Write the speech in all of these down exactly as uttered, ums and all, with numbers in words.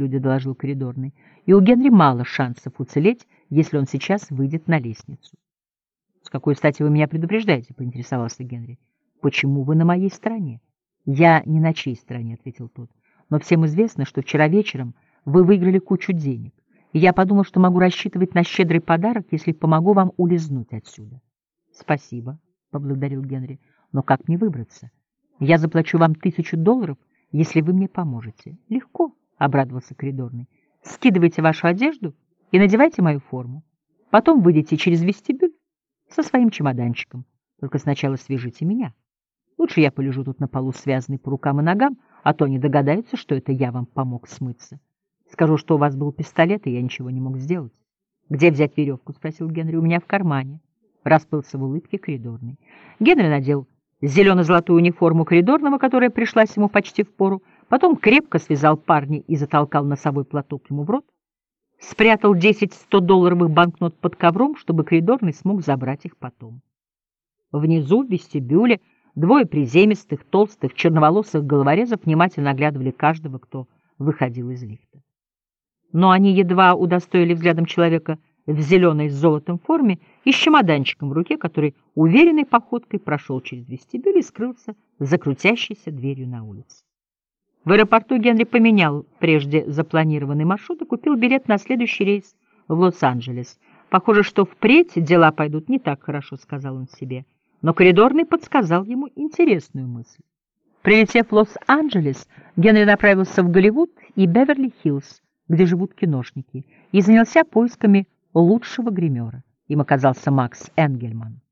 люди», — доложил коридорный, «и у Генри мало шансов уцелеть, если он сейчас выйдет на лестницу». «С какой стати вы меня предупреждаете?» — поинтересовался Генри. «Почему вы на моей стороне?» «Я не на чьей стороне», — ответил тот. «Но всем известно, что вчера вечером вы выиграли кучу денег, и я подумал, что могу рассчитывать на щедрый подарок, если помогу вам улизнуть отсюда». «Спасибо», — поблагодарил Генри. «Но как мне выбраться? Я заплачу вам тысячу долларов, если вы мне поможете». «Легко», — обрадовался коридорный. «Скидывайте вашу одежду и надевайте мою форму. Потом выйдите через вестибюль со своим чемоданчиком. Только сначала свяжите меня. Лучше я полежу тут на полу, связанный по рукам и ногам, а то они догадаются, что это я вам помог смыться. Скажу, что у вас был пистолет, и я ничего не мог сделать». «Где взять веревку?» — спросил Генри. «У меня в кармане». Расплылся в улыбке коридорный. Генри надел зелено-золотую униформу коридорного, которая пришлась ему почти впору, потом крепко связал парня и затолкал носовой платок ему в рот, спрятал десять сто-долларовых банкнот под ковром, чтобы коридорный смог забрать их потом. Внизу, в вестибюле, двое приземистых, толстых, черноволосых головорезов внимательно оглядывали каждого, кто выходил из лифта. Но они едва удостоили взглядом человека в зеленой с золотом форме и с чемоданчиком в руке, который уверенной походкой прошел через вестибюль и скрылся за крутящейся дверью на улице. В аэропорту Генри поменял прежде запланированный маршрут и купил билет на следующий рейс в Лос-Анджелес. «Похоже, что впредь дела пойдут не так хорошо», — сказал он себе. Но коридорный подсказал ему интересную мысль. Прилетев в Лос-Анджелес, Генри направился в Голливуд и Беверли-Хиллз, где живут киношники, и занялся поисками лучшего гримера. Им оказался Макс Энгельман.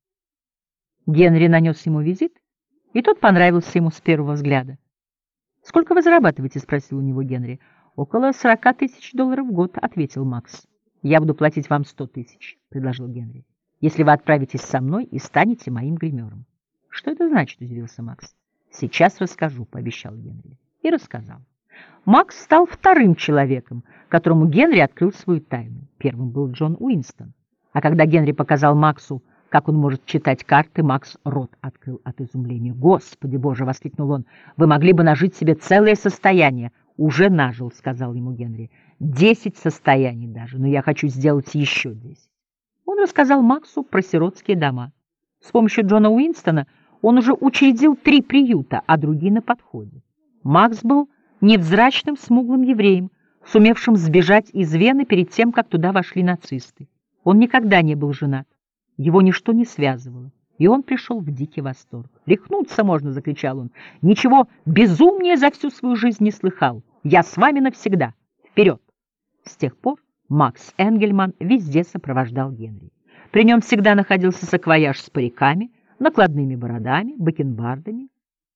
Генри нанес ему визит, и тот понравился ему с первого взгляда. «Сколько вы зарабатываете?» — спросил у него Генри. «Около сорока тысяч долларов в год», — ответил Макс. «Я буду платить вам сто тысяч», — предложил Генри, «если вы отправитесь со мной и станете моим гримером». «Что это значит?» — удивился Макс. «Сейчас расскажу», — пообещал Генри. И рассказал. Макс стал вторым человеком, которому Генри открыл свою тайну. Первым был Джон Уинстон. А когда Генри показал Максу, как он может читать карты, Макс рот открыл от изумления. «Господи Боже!» — воскликнул он. «Вы могли бы нажить себе целое состояние». «Уже нажил», — сказал ему Генри. «Десять состояний даже, но я хочу сделать еще десять». Он рассказал Максу про сиротские дома. С помощью Джона Уинстона он уже учредил три приюта, а другие на подходе. Макс был невзрачным смуглым евреем, сумевшим сбежать из Вены перед тем, как туда вошли нацисты. Он никогда не был женат. Его ничто не связывало, и он пришел в дикий восторг. «Рехнуться можно!» — закричал он. «Ничего безумнее за всю свою жизнь не слыхал. Я с вами навсегда. Вперед!» С тех пор Макс Энгельман везде сопровождал Генри. При нем всегда находился саквояж с париками, накладными бородами, бакенбардами,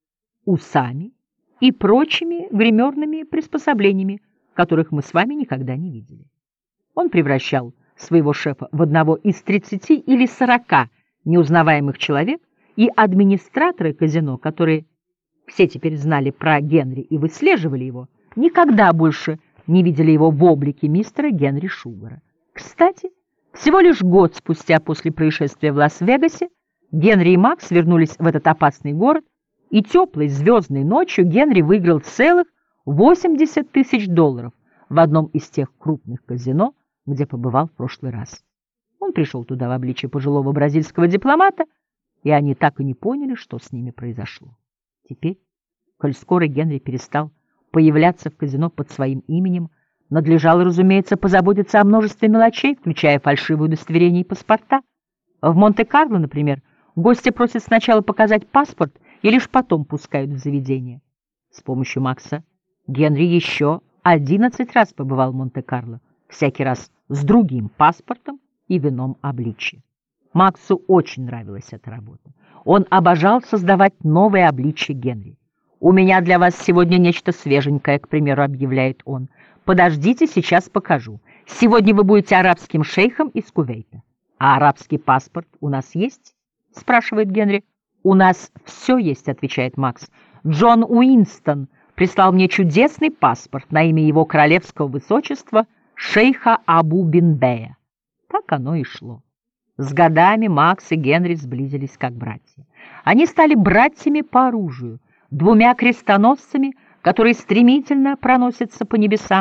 усами и прочими гримерными приспособлениями, которых мы с вами никогда не видели. Он превращал своего шефа в одного из тридцати или сорока неузнаваемых человек, и администраторы казино, которые все теперь знали про Генри и выслеживали его, никогда больше не видели его в облике мистера Генри Шугара. Кстати, всего лишь год спустя после происшествия в Лас-Вегасе Генри и Макс вернулись в этот опасный город, и теплой звездной ночью Генри выиграл целых восемьдесят тысяч долларов в одном из тех крупных казино, где побывал в прошлый раз. Он пришел туда в обличье пожилого бразильского дипломата, и они так и не поняли, что с ними произошло. Теперь, коль скоро Генри перестал появляться в казино под своим именем, надлежало, разумеется, позаботиться о множестве мелочей, включая фальшивые удостоверения и паспорта. В Монте-Карло, например, гости просят сначала показать паспорт и лишь потом пускают в заведение. С помощью Макса Генри еще одиннадцать раз побывал в Монте-Карло, всякий раз с другим паспортом и в ином обличье. Максу очень нравилась эта работа. Он обожал создавать новые обличья Генри. «У меня для вас сегодня нечто свеженькое», — к примеру, объявляет он. «Подождите, сейчас покажу. Сегодня вы будете арабским шейхом из Кувейта». «А арабский паспорт у нас есть?» — спрашивает Генри. «У нас все есть», — отвечает Макс. «Джон Уинстон прислал мне чудесный паспорт на имя его королевского высочества шейха Абу Бинбея». Так оно и шло. С годами Макс и Генри сблизились как братья. Они стали братьями по оружию, двумя крестоносцами, которые стремительно проносятся по небесам,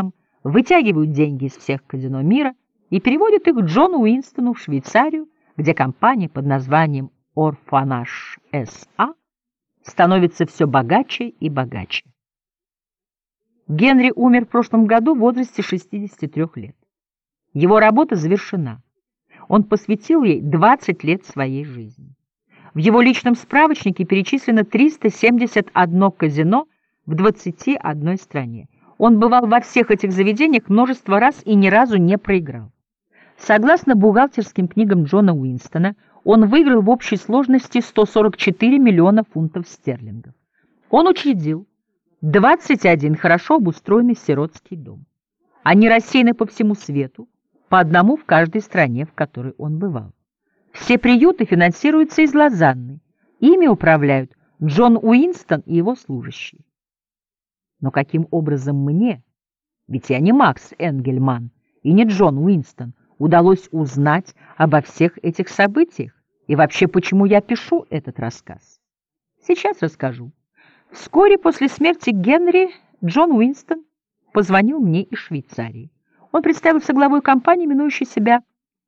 вытягивают деньги из всех казино мира и переводят их Джону Уинстону в Швейцарию, где компания под названием «Орфанаж С А» становится все богаче и богаче. Генри умер в прошлом году в возрасте шестидесяти трёх лет. Его работа завершена. Он посвятил ей двадцать лет своей жизни. В его личном справочнике перечислено триста семьдесят одно казино в двадцати одной стране. Он бывал во всех этих заведениях множество раз и ни разу не проиграл. Согласно бухгалтерским книгам Джона Уинстона, он выиграл в общей сложности сто сорок четыре миллиона фунтов стерлингов. Он учредил двадцать один хорошо обустроенный сиротский дом. Они рассеяны по всему свету, по одному в каждой стране, в которой он бывал. Все приюты финансируются из Лозанны. Ими управляют Джон Уинстон и его служащие. Но каким образом мне, ведь я не Макс Энгельман и не Джон Уинстон, удалось узнать обо всех этих событиях и вообще почему я пишу этот рассказ? Сейчас расскажу. Вскоре после смерти Генри Джон Уинстон позвонил мне из Швейцарии. Он представился главой компании, именующей себя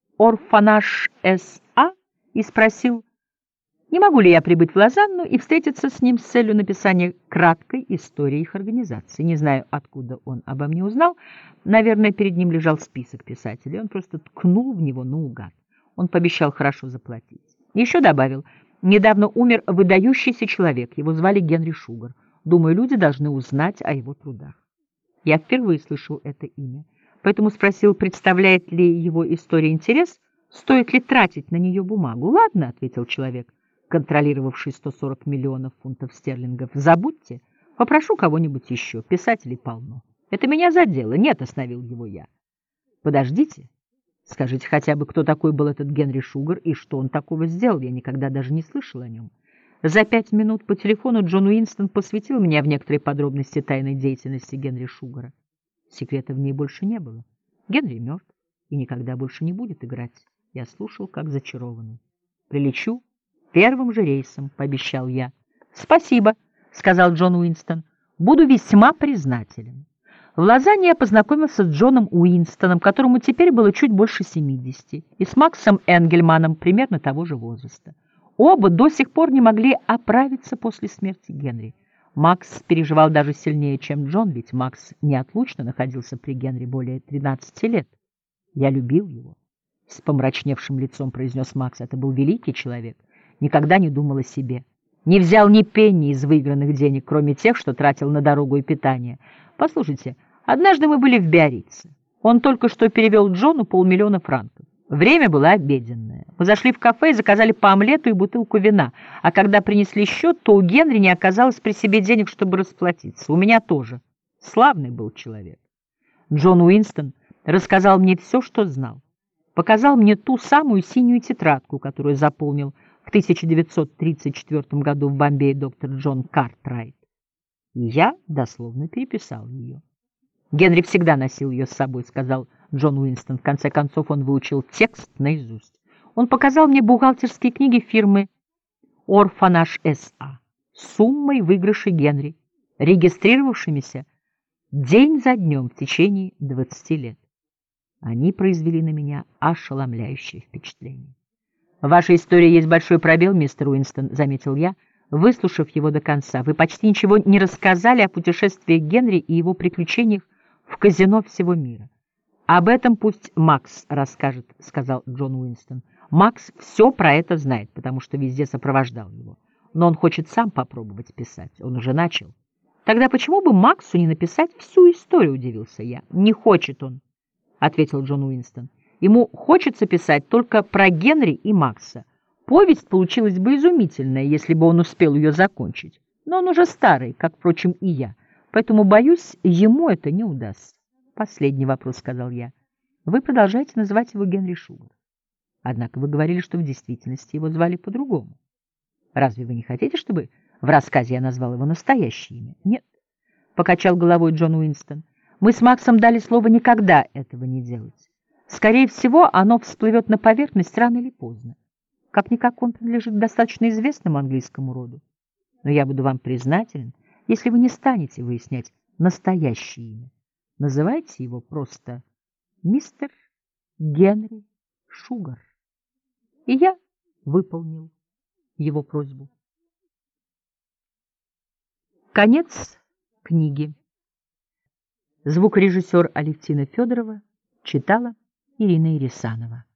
«Орфанаж С А», и спросил, не могу ли я прибыть в Лозанну и встретиться с ним с целью написания краткой истории их организации. Не знаю, откуда он обо мне узнал. Наверное, перед ним лежал список писателей. Он просто ткнул в него наугад. Он пообещал хорошо заплатить. Еще добавил, недавно умер выдающийся человек. Его звали Генри Шугар. Думаю, люди должны узнать о его трудах. Я впервые слышал это имя. Поэтому спросил, представляет ли его история интерес, стоит ли тратить на нее бумагу. «Ладно», — ответил человек, контролировавший сто сорок миллионов фунтов стерлингов. «Забудьте, попрошу кого-нибудь еще, писателей полно. Это меня задело». «Нет», — остановил его я. «Подождите, скажите хотя бы, кто такой был этот Генри Шугар и что он такого сделал, я никогда даже не слышал о нем». За пять минут по телефону Джон Уинстон посвятил меня в некоторые подробности тайной деятельности Генри Шугара. Секрета в ней больше не было. Генри мертв и никогда больше не будет играть. Я слушал, как зачарованный. «Прилечу первым же рейсом», — пообещал я. «Спасибо», — сказал Джон Уинстон. «Буду весьма признателен». В Лозанне я познакомился с Джоном Уинстоном, которому теперь было чуть больше семидесяти, и с Максом Энгельманом примерно того же возраста. Оба до сих пор не могли оправиться после смерти Генри. Макс переживал даже сильнее, чем Джон, ведь Макс неотлучно находился при Генри более тринадцати лет. «Я любил его», — с помрачневшим лицом произнес Макс. «Это был великий человек. Никогда не думал о себе. Не взял ни пенни из выигранных денег, кроме тех, что тратил на дорогу и питание. Послушайте, однажды мы были в Биаррице. Он только что перевел Джону полмиллиона франков. Время было обеденное. Мы зашли в кафе и заказали по омлету и бутылку вина, а когда принесли счет, то у Генри не оказалось при себе денег, чтобы расплатиться. У меня тоже. Славный был человек». Джон Уинстон рассказал мне все, что знал. Показал мне ту самую синюю тетрадку, которую заполнил в тысяча девятьсот тридцать четвёртом году в Бомбее доктор Джон Картрайт. И я дословно переписал ее. «Генри всегда носил ее с собой», — сказал Джон Уинстон. В конце концов он выучил текст наизусть. Он показал мне бухгалтерские книги фирмы «Орфанаж С А» с суммой выигрышей Генри, регистрировавшимися день за днем в течение двадцати лет. Они произвели на меня ошеломляющее впечатление. «В вашей истории есть большой пробел, мистер Уинстон», — заметил я, выслушав его до конца. «Вы почти ничего не рассказали о путешествиях Генри и его приключениях в казино всего мира». «Об этом пусть Макс расскажет», — сказал Джон Уинстон. «Макс все про это знает, потому что везде сопровождал его. Но он хочет сам попробовать писать. Он уже начал». «Тогда почему бы Максу не написать всю историю?» — удивился я. «Не хочет он», — ответил Джон Уинстон. «Ему хочется писать только про Генри и Макса. Повесть получилась бы изумительная, если бы он успел ее закончить. Но он уже старый, как, впрочем, и я. Поэтому, боюсь, ему это не удастся». «Последний вопрос», — сказал я. «Вы продолжаете называть его Генри Шугар. Однако вы говорили, что в действительности его звали по-другому. Разве вы не хотите, чтобы в рассказе я назвал его настоящее имя?» «Нет», — покачал головой Джон Уинстон. «Мы с Максом дали слово никогда этого не делать. Скорее всего, оно всплывет на поверхность рано или поздно. Как-никак он принадлежит достаточно известному английскому роду. Но я буду вам признателен, если вы не станете выяснять настоящее имя. Называйте его просто мистер Генри Шугар. И я выполнил его просьбу. Конец книги. Звукорежиссер Алевтина Федорова читала Ирина Ирисанова.